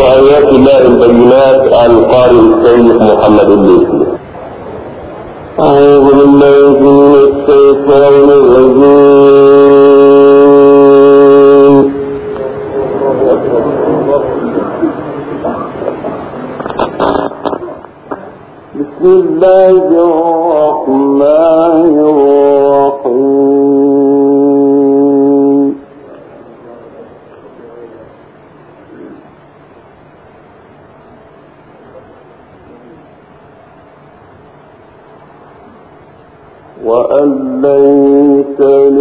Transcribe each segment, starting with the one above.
آيات الله البينات القارئ الشيخ محمد الليثي. أعوذ بالله من الشيطان الرجيم. بسم الله الرحمن الرحيم. وأن ليس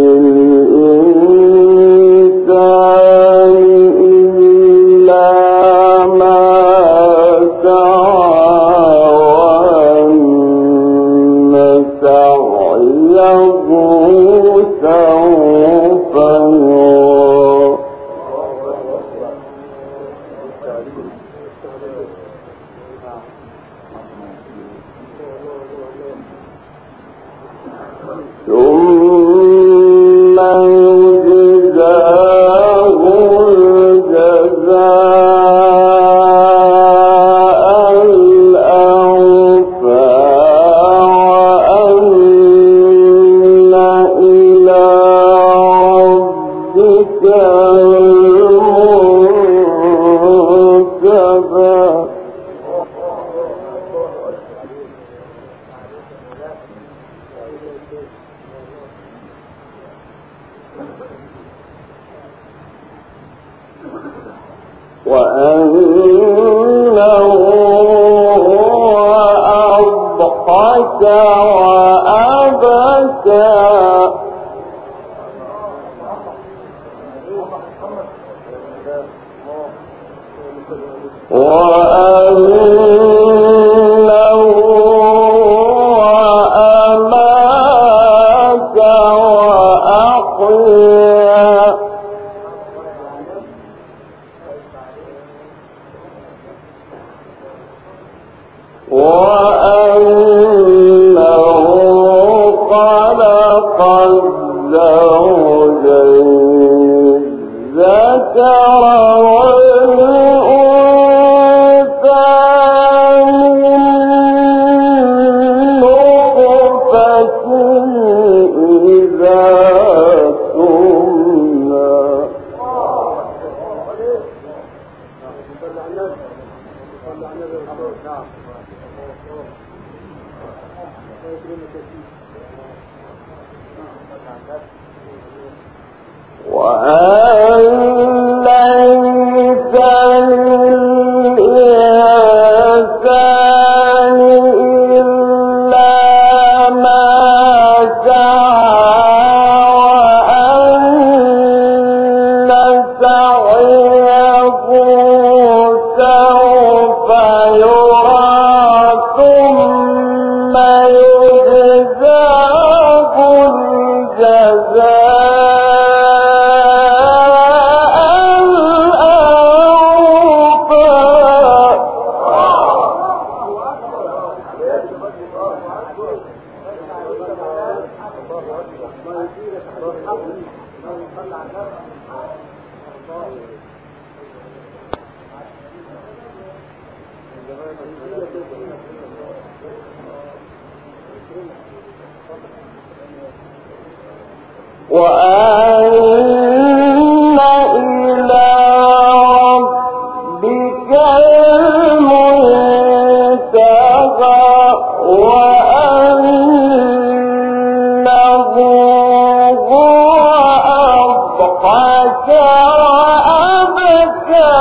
للإنسان إلا ما سعى وأن سعيه سوف يرى. ثم يجزاه الجزاء الأوفى وأن إلى ربك المنتهى. وأنه أضحك وأبكى وأنه أمات وأحيا وأنه خلق الزوجين الذكر والأنثى من نطفة إذا تمنى. وأن ليس للإنسان إلا ما سعى وأن سعيه سوف يرى ثم يجزاه الجزاء وأن إلى ربك المنتهى وأنه هو أضحك وأبكى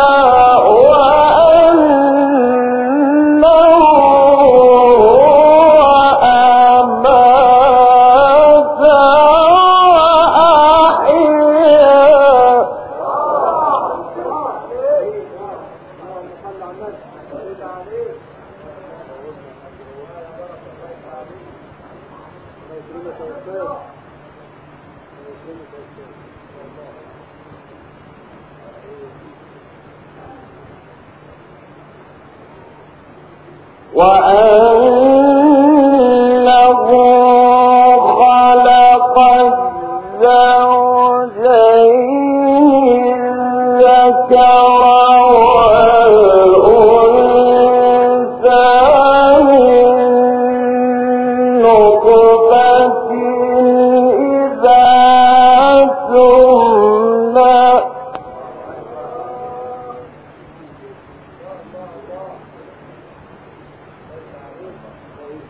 وأنه خلق الزوجين الذكر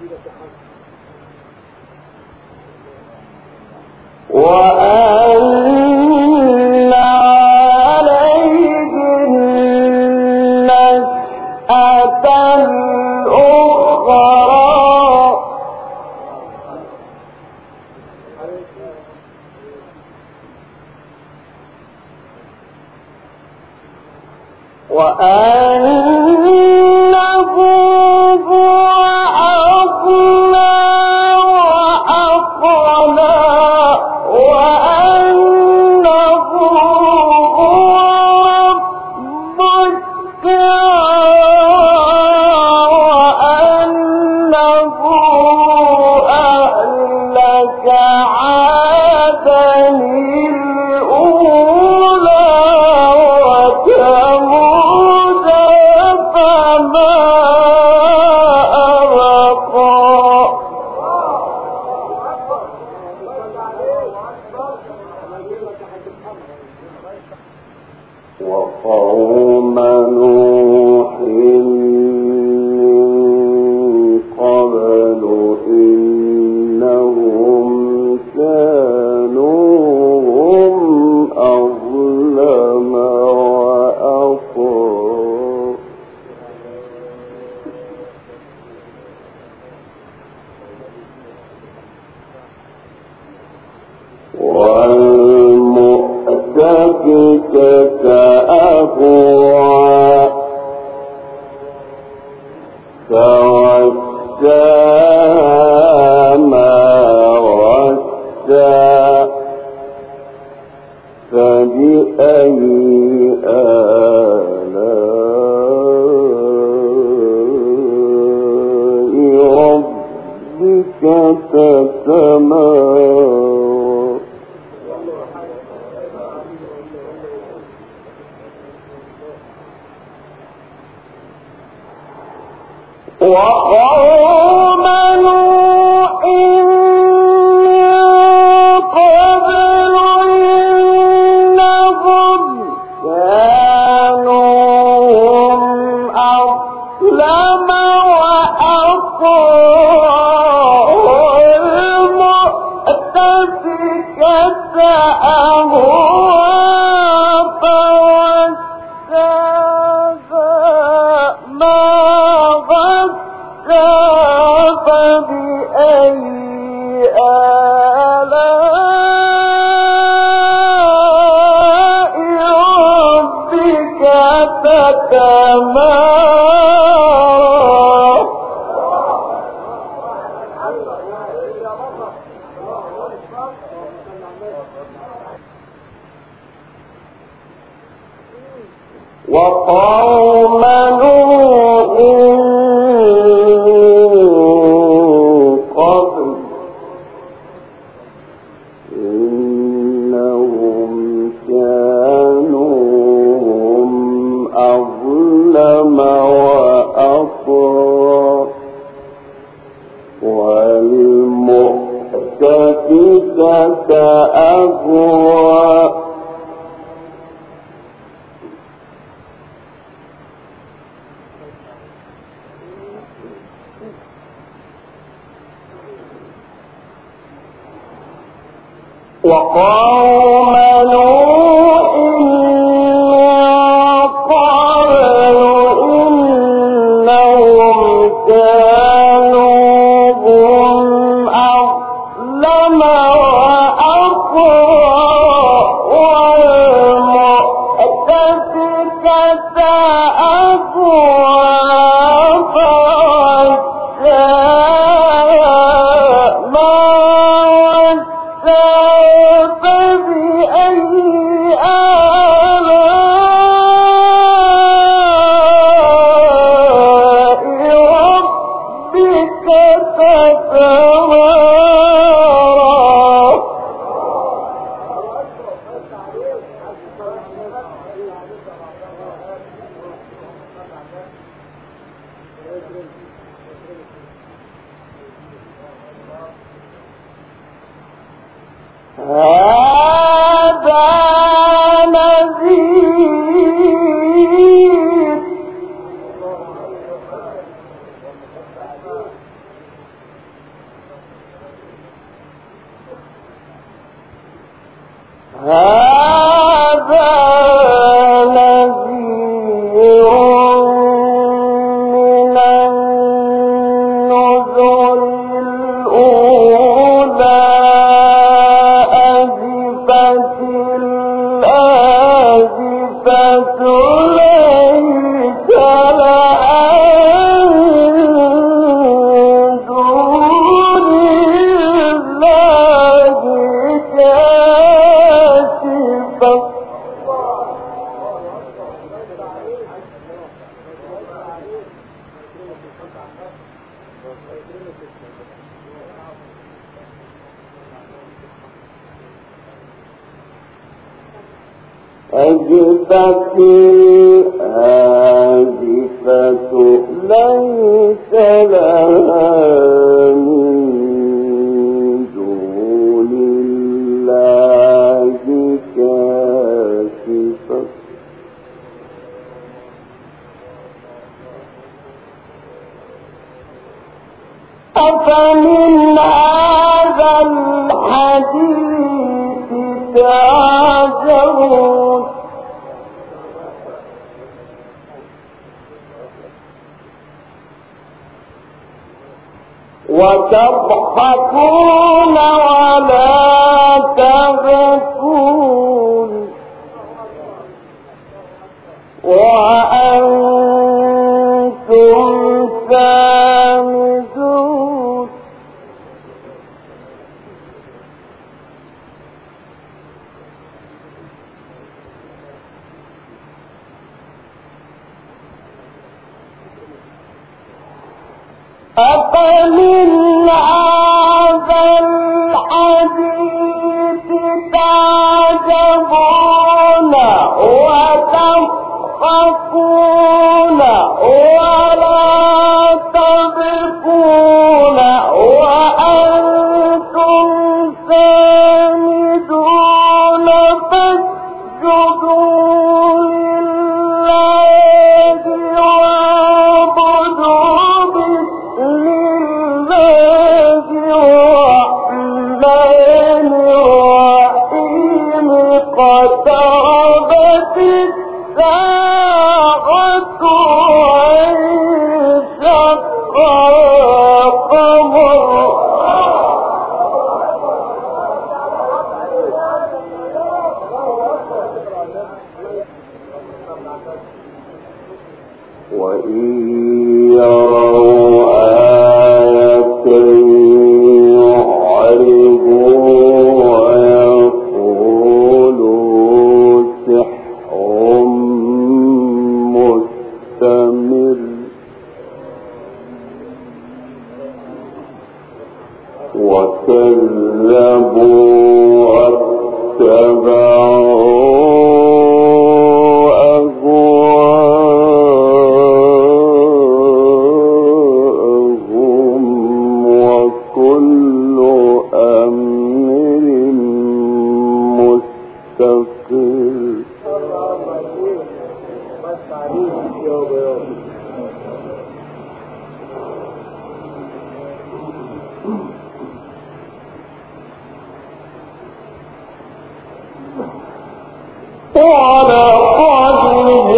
وأن عليه النشأة الأخرى وأنه هو أغنى وأقنى وأنه هو رب وأنه أهلك عادا الأولى وثمود فما أبقى وقوم نوح من قبل إنهم كانوا هم أظلم وأطغى والمؤتفكة أهوى فغشاها ما غشا فبأي آلاء ربك تتمارى وقوم نوح من قبل إنهم كانوا هم أظلم وأطغى والمؤتفكة أهوى فغشاها ما غشا فبأي آلاء ربك تتمارى وقوم نوح قبل إنهم كانوا هم أظلم وأطغى والمؤتفكة أهوى وقوم نوح من قبل إنهم كانوا هم أظلم وأطغى والمؤتفكة أهوى فغشاها ما غشا فبأي آلاء ربك تتمارى هذا نذير أجفت الآزفة ليس لها من دون الله كاشفة أفمن هذا الحديث تعجبون وتضحكون ولا تبكون وأنتم سامدون أفمن هذا الحديث تعجبون وتضحكون ولا تبكون وأنتم سامدون فاسجدوا لله واعبدوا باسم الله الرحمن الرحيم اقتربت الساعة وانشق القمر وإن يروا آية يعرضوا ويقولوا سحر مستمر وكذبوا واتبعوا أهواءهم وكل أمر مستقر ولقد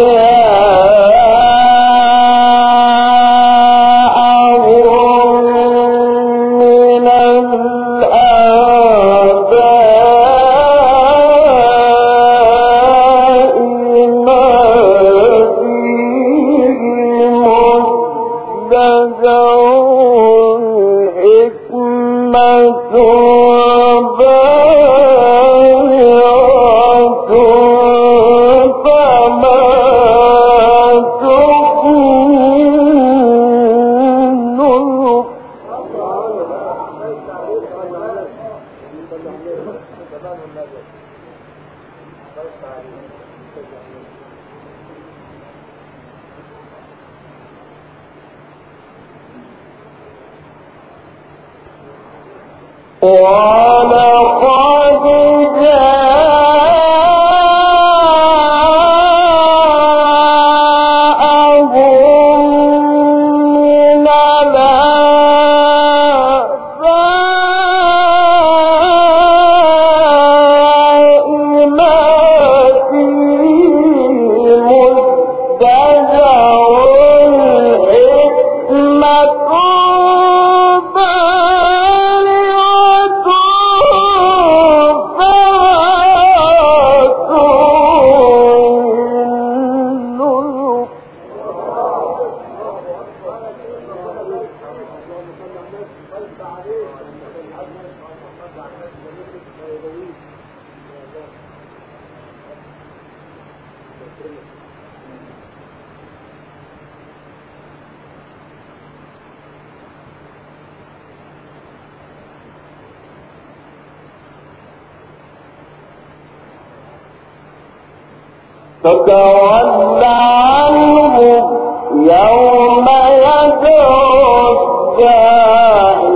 جاءهم من الآباء ما فيه مزدجر حكمة ولقد جاءهم من الآباء ما فيه مزدجر حكمة فتول عنهم يوم يدعو الداعي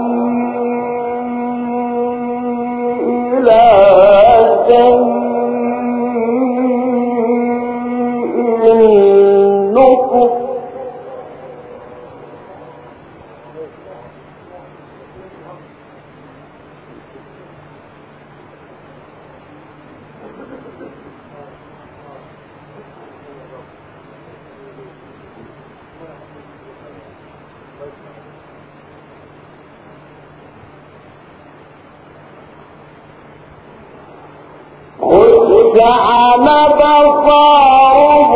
إلى شيء نكر جعل بصاره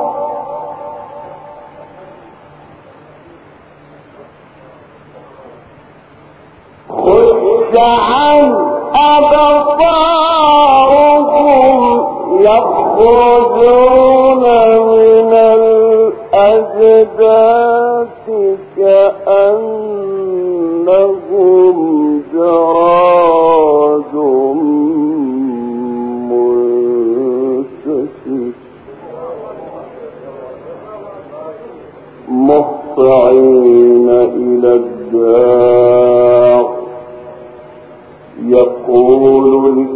خش عن أبصارهم يخرجون من الأجداث كأنهم جراد مهطعين إلى الداع يقول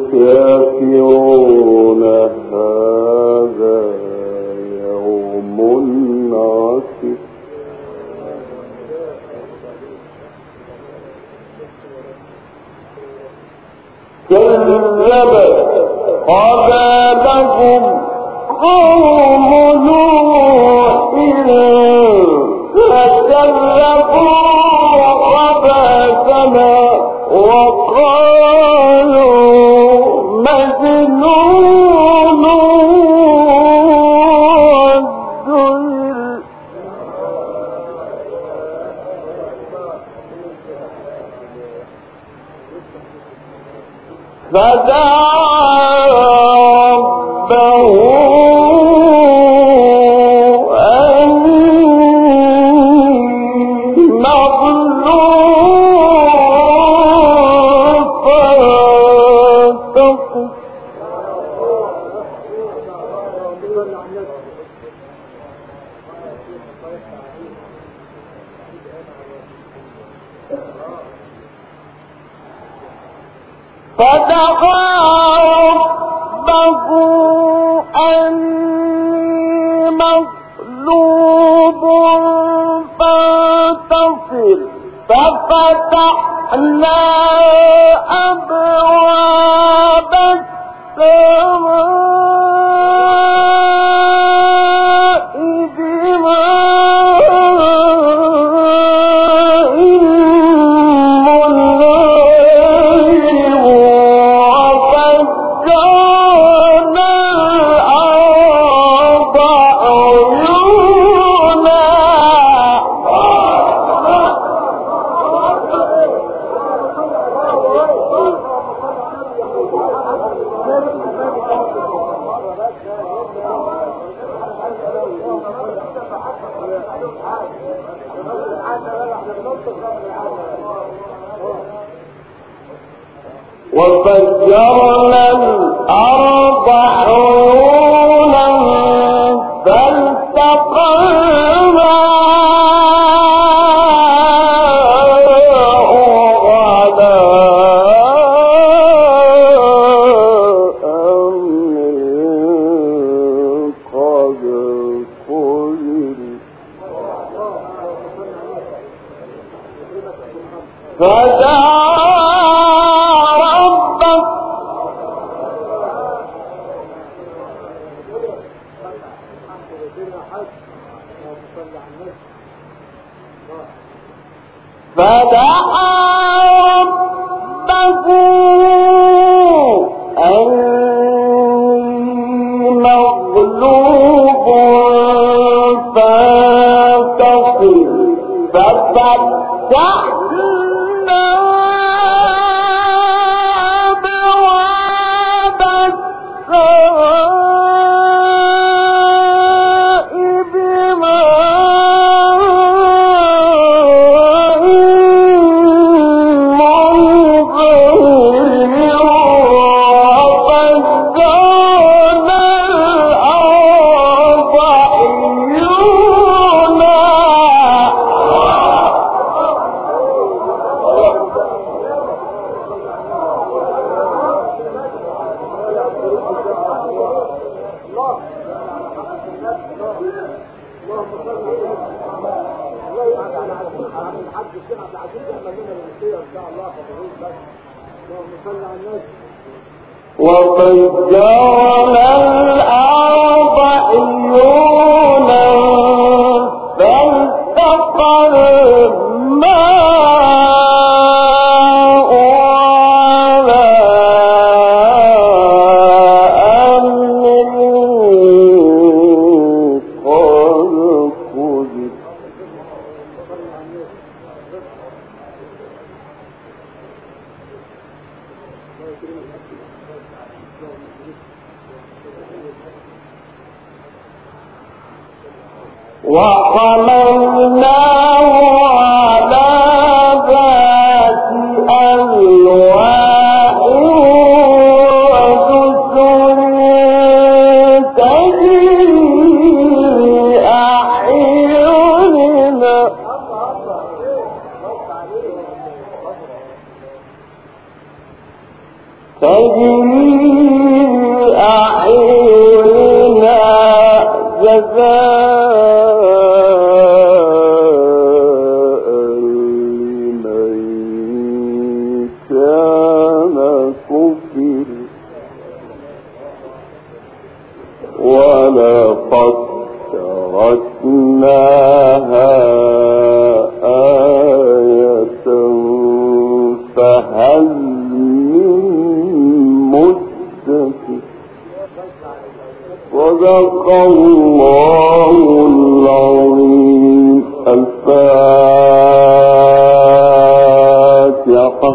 الكافرون هذا يوم عسر كذبت قبلهم قوم نوح فكذبوا عبادنا وقالوا مجنون وازدجر فدعا ربه ففتحنا أبواب السماء بماء منهمر وفجرنا الأرض عيونا وفجرنا الأرض عيونا فالتقى الماء على أمر قد قدر فدعا ربه أني مغلوب فانتصر ففتحنا أبواب السماء بماء منهمر وفجرنا الأرض وفجرنا الأرض عيونا فالتقى الماء على أمر قد قدر وحملناه على ذات ألواح ودسر تجري أعيننا جزاء لمن كان كفر ولقد تركناها آية فهل من مدكر صدق الله العظيم. الفاتحة.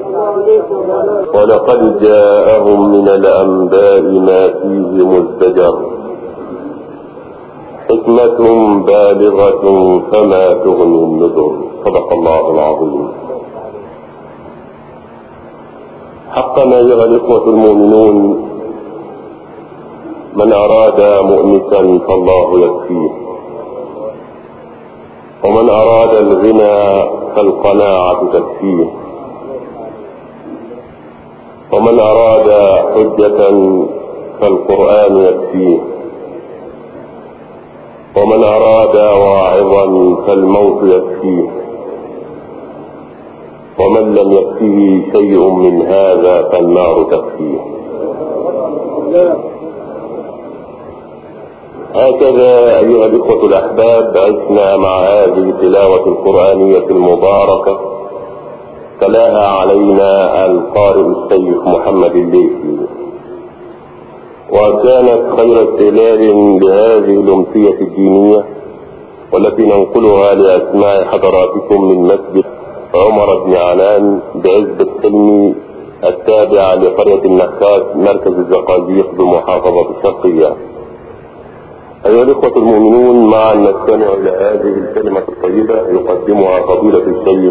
ولقد جاءهم من الأنباء ما فيه مزدجر حكمة بالغة فما تغني النذر. صدق الله العظيم. حقا أيها الإخوة المؤمنون، من أراد مؤنسا فالله يكفيه، ومن أراد الغنى فالقناعة تكفيه، ومن أراد حجة فالقرآن يكفيه، ومن أراد واعظا فالموت يكفيه، ومن لم يكفيه شيء من هذا فالنار تكفيه. هكذا أيها الإخوة الأحباب عشنا مع هذه التلاوة القرآنية المباركة تلاها علينا القارئ الشيخ محمد الليثي، وكانت خير استهلال لهذه الأمسية الدينية والتي ننقلها لأسماع حضراتكم من مسجد عمر بن عنان بعزبة حلمي التابع لقرية النحاس مركز الزقازيق بمحافظة الشرقية. أيها الإخوة المؤمنون، معا نستمع إلى هذه الكلمة الطيبة يقدمها فضيلة الشيخ